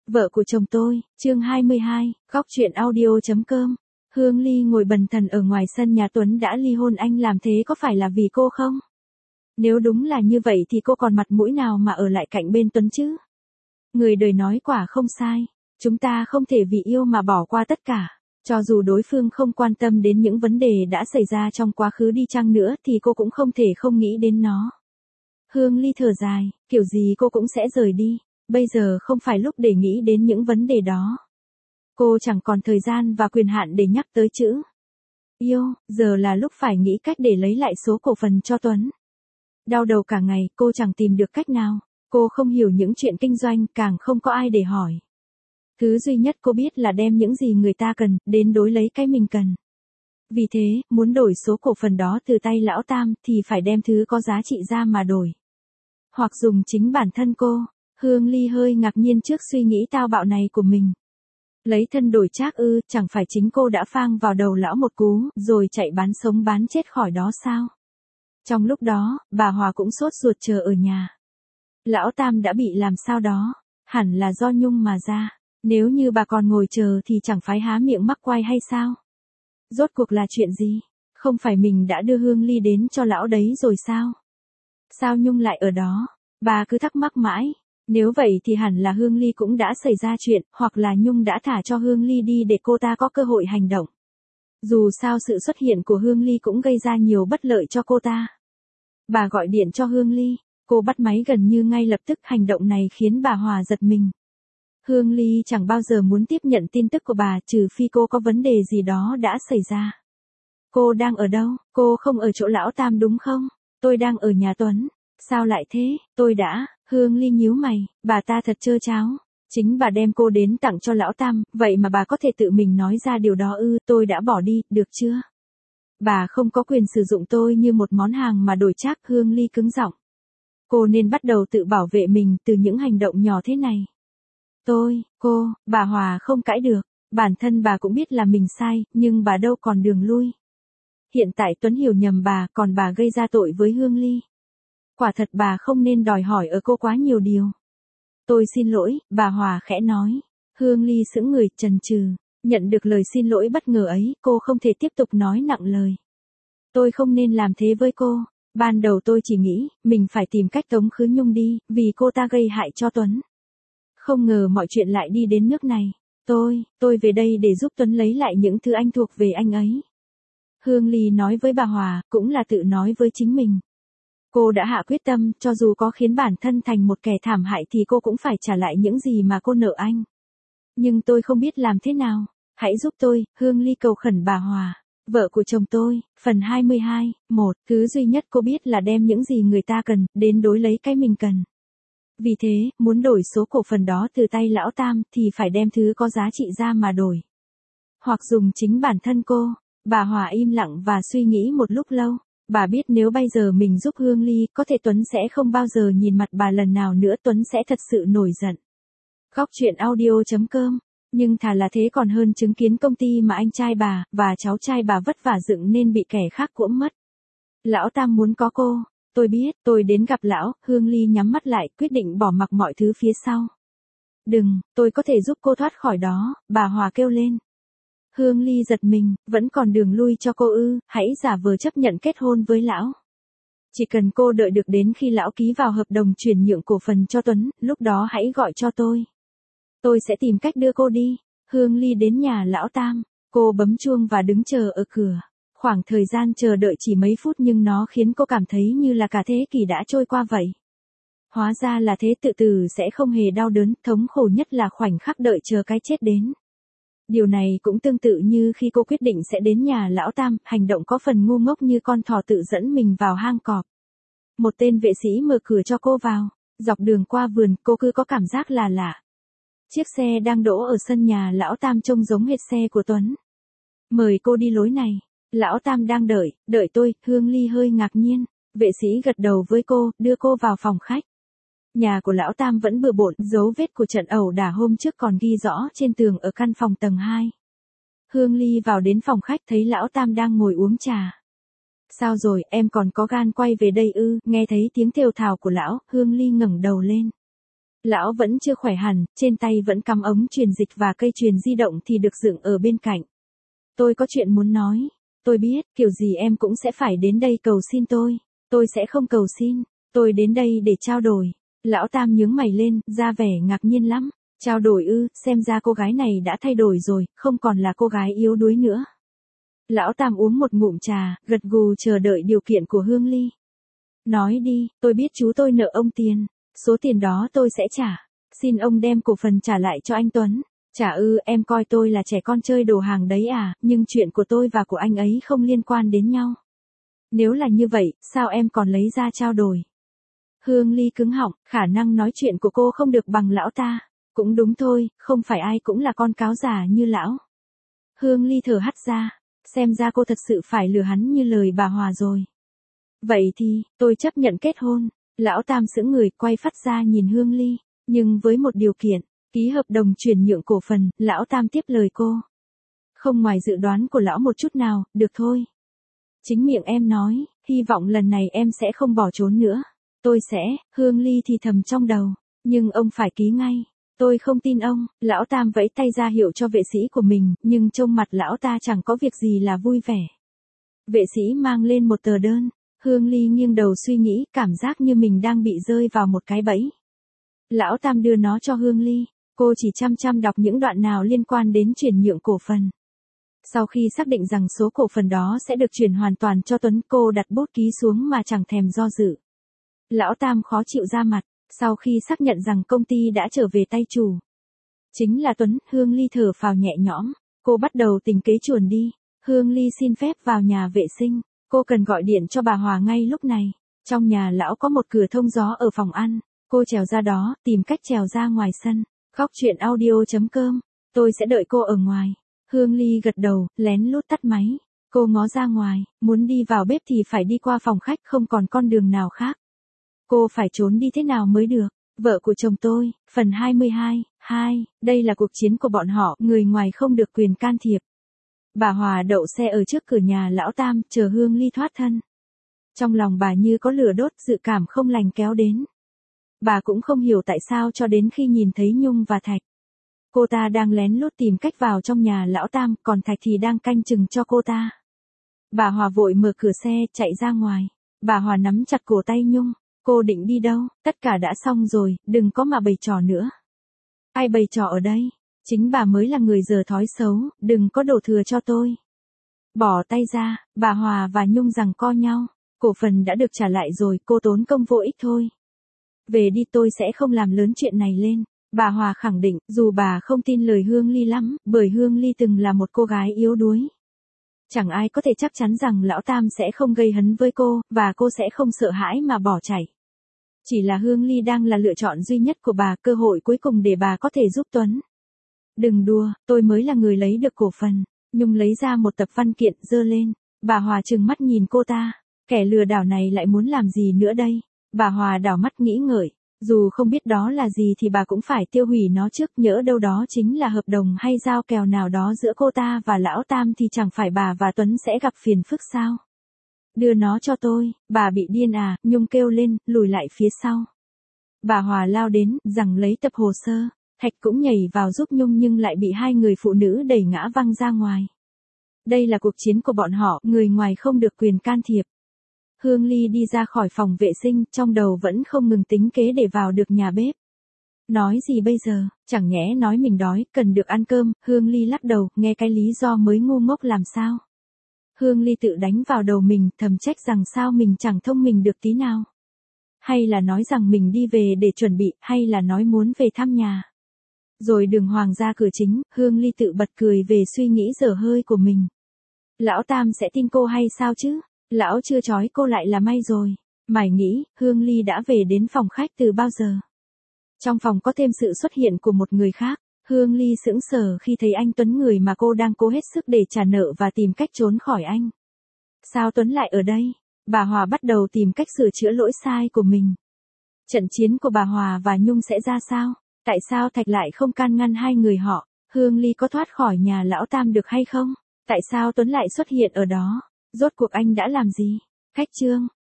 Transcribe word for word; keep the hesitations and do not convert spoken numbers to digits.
Vợ của chồng tôi, chương hai mươi hai, góc chuyện audio.com. Hương Ly ngồi bần thần ở ngoài sân nhà Tuấn đã ly hôn, anh làm thế có phải là vì cô không? Nếu đúng là như vậy thì cô còn mặt mũi nào mà ở lại cạnh bên Tuấn chứ? Người đời nói quả không sai, chúng ta không thể vì yêu mà bỏ qua tất cả. Cho dù đối phương không quan tâm đến những vấn đề đã xảy ra trong quá khứ đi chăng nữa thì cô cũng không thể không nghĩ đến nó. Hương Ly thở dài, kiểu gì cô cũng sẽ rời đi. Bây giờ không phải lúc để nghĩ đến những vấn đề đó. Cô chẳng còn thời gian và quyền hạn để nhắc tới chữ yêu, giờ là lúc phải nghĩ cách để lấy lại số cổ phần cho Tuấn. Đau đầu cả ngày, cô chẳng tìm được cách nào. Cô không hiểu những chuyện kinh doanh, càng không có ai để hỏi. Thứ duy nhất cô biết là đem những gì người ta cần, đến đối lấy cái mình cần. Vì thế, muốn đổi số cổ phần đó từ tay lão Tam thì phải đem thứ có giá trị ra mà đổi. Hoặc dùng chính bản thân cô. Hương Ly hơi ngạc nhiên trước suy nghĩ tao bạo này của mình. Lấy thân đổi trác ư, chẳng phải chính cô đã phang vào đầu lão một cú, rồi chạy bán sống bán chết khỏi đó sao? Trong lúc đó, bà Hòa cũng sốt ruột chờ ở nhà. Lão Tam đã bị làm sao đó, hẳn là do Nhung mà ra. Nếu như bà còn ngồi chờ thì chẳng phải há miệng mắc quay hay sao? Rốt cuộc là chuyện gì? Không phải mình đã đưa Hương Ly đến cho lão đấy rồi sao? Sao Nhung lại ở đó? Bà cứ thắc mắc mãi. Nếu vậy thì hẳn là Hương Ly cũng đã xảy ra chuyện, hoặc là Nhung đã thả cho Hương Ly đi để cô ta có cơ hội hành động. Dù sao sự xuất hiện của Hương Ly cũng gây ra nhiều bất lợi cho cô ta. Bà gọi điện cho Hương Ly, cô bắt máy gần như ngay lập tức. Hành động này khiến bà Hòa giật mình. Hương Ly chẳng bao giờ muốn tiếp nhận tin tức của bà trừ phi cô có vấn đề gì đó đã xảy ra. Cô đang ở đâu? Cô không ở chỗ lão Tam đúng không? Tôi đang ở nhà Tuấn. Sao lại thế? Tôi đã... Hương Ly nhíu mày, bà ta thật trơ tráo. Chính bà đem cô đến tặng cho lão Tam, vậy mà bà có thể tự mình nói ra điều đó ư? Tôi đã bỏ đi, được chưa? Bà không có quyền sử dụng tôi như một món hàng mà đổi trác. Hương Ly cứng giọng. Cô nên bắt đầu tự bảo vệ mình từ những hành động nhỏ thế này. Tôi, cô, bà Hòa không cãi được. Bản thân bà cũng biết là mình sai, nhưng bà đâu còn đường lui. Hiện tại Tuấn hiểu nhầm bà, còn bà gây ra tội với Hương Ly. Quả thật bà không nên đòi hỏi ở cô quá nhiều điều. Tôi xin lỗi, bà Hòa khẽ nói. Hương Ly sững người, chần chừ. Nhận được lời xin lỗi bất ngờ ấy, cô không thể tiếp tục nói nặng lời. Tôi không nên làm thế với cô. Ban đầu tôi chỉ nghĩ, mình phải tìm cách tống khứ Nhung đi, vì cô ta gây hại cho Tuấn. Không ngờ mọi chuyện lại đi đến nước này. Tôi, tôi về đây để giúp Tuấn lấy lại những thứ anh thuộc về anh ấy. Hương Ly nói với bà Hòa, cũng là tự nói với chính mình. Cô đã hạ quyết tâm, cho dù có khiến bản thân thành một kẻ thảm hại thì cô cũng phải trả lại những gì mà cô nợ anh. Nhưng tôi không biết làm thế nào. Hãy giúp tôi, Hương Ly cầu khẩn bà Hòa. Vợ của chồng tôi, phần hai mươi hai, một. Thứ duy nhất cô biết là đem những gì người ta cần, đến đối lấy cái mình cần. Vì thế, muốn đổi số cổ phần đó từ tay lão Tam thì phải đem thứ có giá trị ra mà đổi. Hoặc dùng chính bản thân cô. Bà Hòa im lặng và suy nghĩ một lúc lâu. Bà biết nếu bây giờ mình giúp Hương Ly, có thể Tuấn sẽ không bao giờ nhìn mặt bà lần nào nữa, Tuấn sẽ thật sự nổi giận. Góc chuyện audio.com. Nhưng thà là thế còn hơn chứng kiến công ty mà anh trai bà, và cháu trai bà vất vả dựng nên bị kẻ khác cuỗm mất. Lão Tam muốn có cô. Tôi biết, tôi đến gặp lão. Hương Ly nhắm mắt lại, quyết định bỏ mặc mọi thứ phía sau. Đừng, tôi có thể giúp cô thoát khỏi đó, bà Hòa kêu lên. Hương Ly giật mình, vẫn còn đường lui cho cô ư? Hãy giả vờ chấp nhận kết hôn với lão. Chỉ cần cô đợi được đến khi lão ký vào hợp đồng chuyển nhượng cổ phần cho Tuấn, lúc đó hãy gọi cho tôi. Tôi sẽ tìm cách đưa cô đi. Hương Ly đến nhà lão Tam, cô bấm chuông và đứng chờ ở cửa. Khoảng thời gian chờ đợi chỉ mấy phút nhưng nó khiến cô cảm thấy như là cả thế kỷ đã trôi qua vậy. Hóa ra là thế, tự tử sẽ không hề đau đớn, thống khổ nhất là khoảnh khắc đợi chờ cái chết đến. Điều này cũng tương tự như khi cô quyết định sẽ đến nhà lão Tam, hành động có phần ngu ngốc như con thỏ tự dẫn mình vào hang cọp. Một tên vệ sĩ mở cửa cho cô vào. Dọc đường qua vườn, cô cứ có cảm giác là lạ. Chiếc xe đang đỗ ở sân nhà lão Tam trông giống hệt xe của Tuấn. Mời cô đi lối này. Lão Tam đang đợi, đợi tôi. Hương Ly hơi ngạc nhiên. Vệ sĩ gật đầu với cô, đưa cô vào phòng khách. Nhà của lão Tam vẫn bừa bộn, dấu vết của trận ẩu đả hôm trước còn ghi rõ trên tường ở căn phòng tầng hai. Hương Ly vào đến phòng khách thấy lão Tam đang ngồi uống trà. Sao rồi, em còn có gan quay về đây ư? Nghe thấy tiếng thều thào của lão, Hương Ly ngẩng đầu lên. Lão vẫn chưa khỏe hẳn, trên tay vẫn cắm ống truyền dịch và cây truyền di động thì được dựng ở bên cạnh. Tôi có chuyện muốn nói. Tôi biết, kiểu gì em cũng sẽ phải đến đây cầu xin tôi. Tôi sẽ không cầu xin. Tôi đến đây để trao đổi. Lão Tam nhướng mày lên, ra vẻ ngạc nhiên lắm. Trao đổi ư, xem ra cô gái này đã thay đổi rồi, không còn là cô gái yếu đuối nữa. Lão Tam uống một ngụm trà, gật gù chờ đợi điều kiện của Hương Ly. Nói đi, tôi biết chú tôi nợ ông tiền. Số tiền đó tôi sẽ trả. Xin ông đem cổ phần trả lại cho anh Tuấn. Chả ư, em coi tôi là trẻ con chơi đồ hàng đấy à, nhưng chuyện của tôi và của anh ấy không liên quan đến nhau. Nếu là như vậy, sao em còn lấy ra trao đổi? Hương Ly cứng họng, khả năng nói chuyện của cô không được bằng lão ta. Cũng đúng thôi, không phải ai cũng là con cáo già như lão. Hương Ly thở hắt ra, xem ra cô thật sự phải lừa hắn như lời bà Hòa rồi. Vậy thì, tôi chấp nhận kết hôn. Lão Tam sững người, quay phắt ra nhìn Hương Ly, nhưng với một điều kiện, ký hợp đồng chuyển nhượng cổ phần. Lão Tam tiếp lời cô. Không ngoài dự đoán của lão một chút nào, được thôi. Chính miệng em nói, hy vọng lần này em sẽ không bỏ trốn nữa. Tôi sẽ, Hương Ly thì thầm trong đầu, nhưng ông phải ký ngay. Tôi không tin ông. Lão Tam vẫy tay ra hiệu cho vệ sĩ của mình, nhưng trông mặt lão ta chẳng có việc gì là vui vẻ. Vệ sĩ mang lên một tờ đơn. Hương Ly nghiêng đầu suy nghĩ, cảm giác như mình đang bị rơi vào một cái bẫy. Lão Tam đưa nó cho Hương Ly, cô chỉ chăm chăm đọc những đoạn nào liên quan đến chuyển nhượng cổ phần. Sau khi xác định rằng số cổ phần đó sẽ được chuyển hoàn toàn cho Tuấn, cô đặt bút ký xuống mà chẳng thèm do dự. Lão Tam khó chịu ra mặt, sau khi xác nhận rằng công ty đã trở về tay chủ. Chính là Tuấn, Hương Ly thở phào nhẹ nhõm, cô bắt đầu tính kế chuồn đi. Hương Ly xin phép vào nhà vệ sinh. Cô cần gọi điện cho bà Hòa ngay lúc này. Trong nhà lão có một cửa thông gió ở phòng ăn. Cô trèo ra đó, tìm cách trèo ra ngoài sân. Khóc chuyện audio chấm com. Tôi sẽ đợi cô ở ngoài. Hương Ly gật đầu, lén lút tắt máy. Cô ngó ra ngoài, muốn đi vào bếp thì phải đi qua phòng khách, không còn con đường nào khác. Cô phải trốn đi thế nào mới được. Vợ của chồng tôi, phần hai mươi hai, hai. Đây là cuộc chiến của bọn họ, người ngoài không được quyền can thiệp. Bà Hòa đậu xe ở trước cửa nhà lão Tam, chờ Hương Ly thoát thân. Trong lòng bà như có lửa đốt, dự cảm không lành kéo đến. Bà cũng không hiểu tại sao cho đến khi nhìn thấy Nhung và Thạch. Cô ta đang lén lút tìm cách vào trong nhà lão Tam, còn Thạch thì đang canh chừng cho cô ta. Bà Hòa vội mở cửa xe, chạy ra ngoài. Bà Hòa nắm chặt cổ tay Nhung. Cô định đi đâu? Tất cả đã xong rồi, đừng có mà bày trò nữa. Ai bày trò ở đây? Chính bà mới là người dở thói xấu, đừng có đổ thừa cho tôi. Bỏ tay ra, bà Hòa và Nhung giằng co nhau. Cổ phần đã được trả lại rồi, cô tốn công vô ích thôi. Về đi, tôi sẽ không làm lớn chuyện này lên. Bà Hòa khẳng định, dù bà không tin lời Hương Ly lắm, bởi Hương Ly từng là một cô gái yếu đuối. Chẳng ai có thể chắc chắn rằng lão Tam sẽ không gây hấn với cô, và cô sẽ không sợ hãi mà bỏ chạy. Chỉ là Hương Ly đang là lựa chọn duy nhất của bà, cơ hội cuối cùng để bà có thể giúp Tuấn. Đừng đùa, tôi mới là người lấy được cổ phần. Nhung lấy ra một tập văn kiện, giơ lên. Bà Hòa trừng mắt nhìn cô ta. Kẻ lừa đảo này lại muốn làm gì nữa đây? Bà Hòa đảo mắt nghĩ ngợi. Dù không biết đó là gì thì bà cũng phải tiêu hủy nó trước, nhỡ đâu đó chính là hợp đồng hay giao kèo nào đó giữa cô ta và lão Tam thì chẳng phải bà và Tuấn sẽ gặp phiền phức sao? Đưa nó cho tôi, bà bị điên à? Nhung kêu lên, lùi lại phía sau. Bà Hòa lao đến, giằng lấy tập hồ sơ. Thạch cũng nhảy vào giúp Nhung nhưng lại bị hai người phụ nữ đẩy ngã văng ra ngoài. Đây là cuộc chiến của bọn họ, người ngoài không được quyền can thiệp. Hương Ly đi ra khỏi phòng vệ sinh, trong đầu vẫn không ngừng tính kế để vào được nhà bếp. Nói gì bây giờ, chẳng nhẽ nói mình đói, cần được ăn cơm. Hương Ly lắc đầu, nghe cái lý do mới ngu ngốc làm sao. Hương Ly tự đánh vào đầu mình, thầm trách rằng sao mình chẳng thông minh được tí nào. Hay là nói rằng mình đi về để chuẩn bị, hay là nói muốn về thăm nhà. Rồi đường hoàng ra cửa chính, Hương Ly tự bật cười về suy nghĩ dở hơi của mình. Lão Tam sẽ tin cô hay sao chứ? Lão chưa trói cô lại là may rồi. Mải nghĩ, Hương Ly đã về đến phòng khách từ bao giờ. Trong phòng có thêm sự xuất hiện của một người khác. Hương Ly sững sờ khi thấy anh Tuấn, người mà cô đang cố hết sức để trả nợ và tìm cách trốn khỏi anh. Sao Tuấn lại ở đây? Bà Hòa bắt đầu tìm cách sửa chữa lỗi sai của mình. Trận chiến của bà Hòa và Nhung sẽ ra sao? Tại sao Thạch lại không can ngăn hai người họ? Hương Ly có thoát khỏi nhà lão Tam được hay không? Tại sao Tuấn lại xuất hiện ở đó? Rốt cuộc anh đã làm gì? Khách trương.